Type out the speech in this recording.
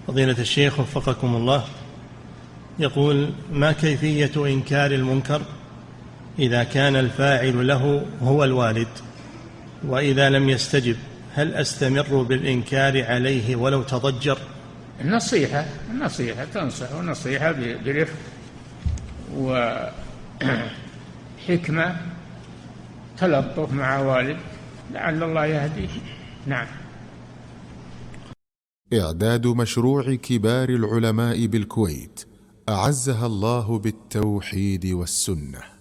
فضيلة الشيخ وفقكم الله، يقول: ما كيفية إنكار المنكر إذا كان الفاعل له هو الوالد، وإذا لم يستجب هل أستمر بالإنكار عليه ولو تضجر؟ النصيحة تنصح، ونصيحة برفق وحكمة، تلطف مع والد لعل الله يهديه. نعم. إعداد مشروع كبار العلماء بالكويت أعزها الله بالتوحيد والسنة.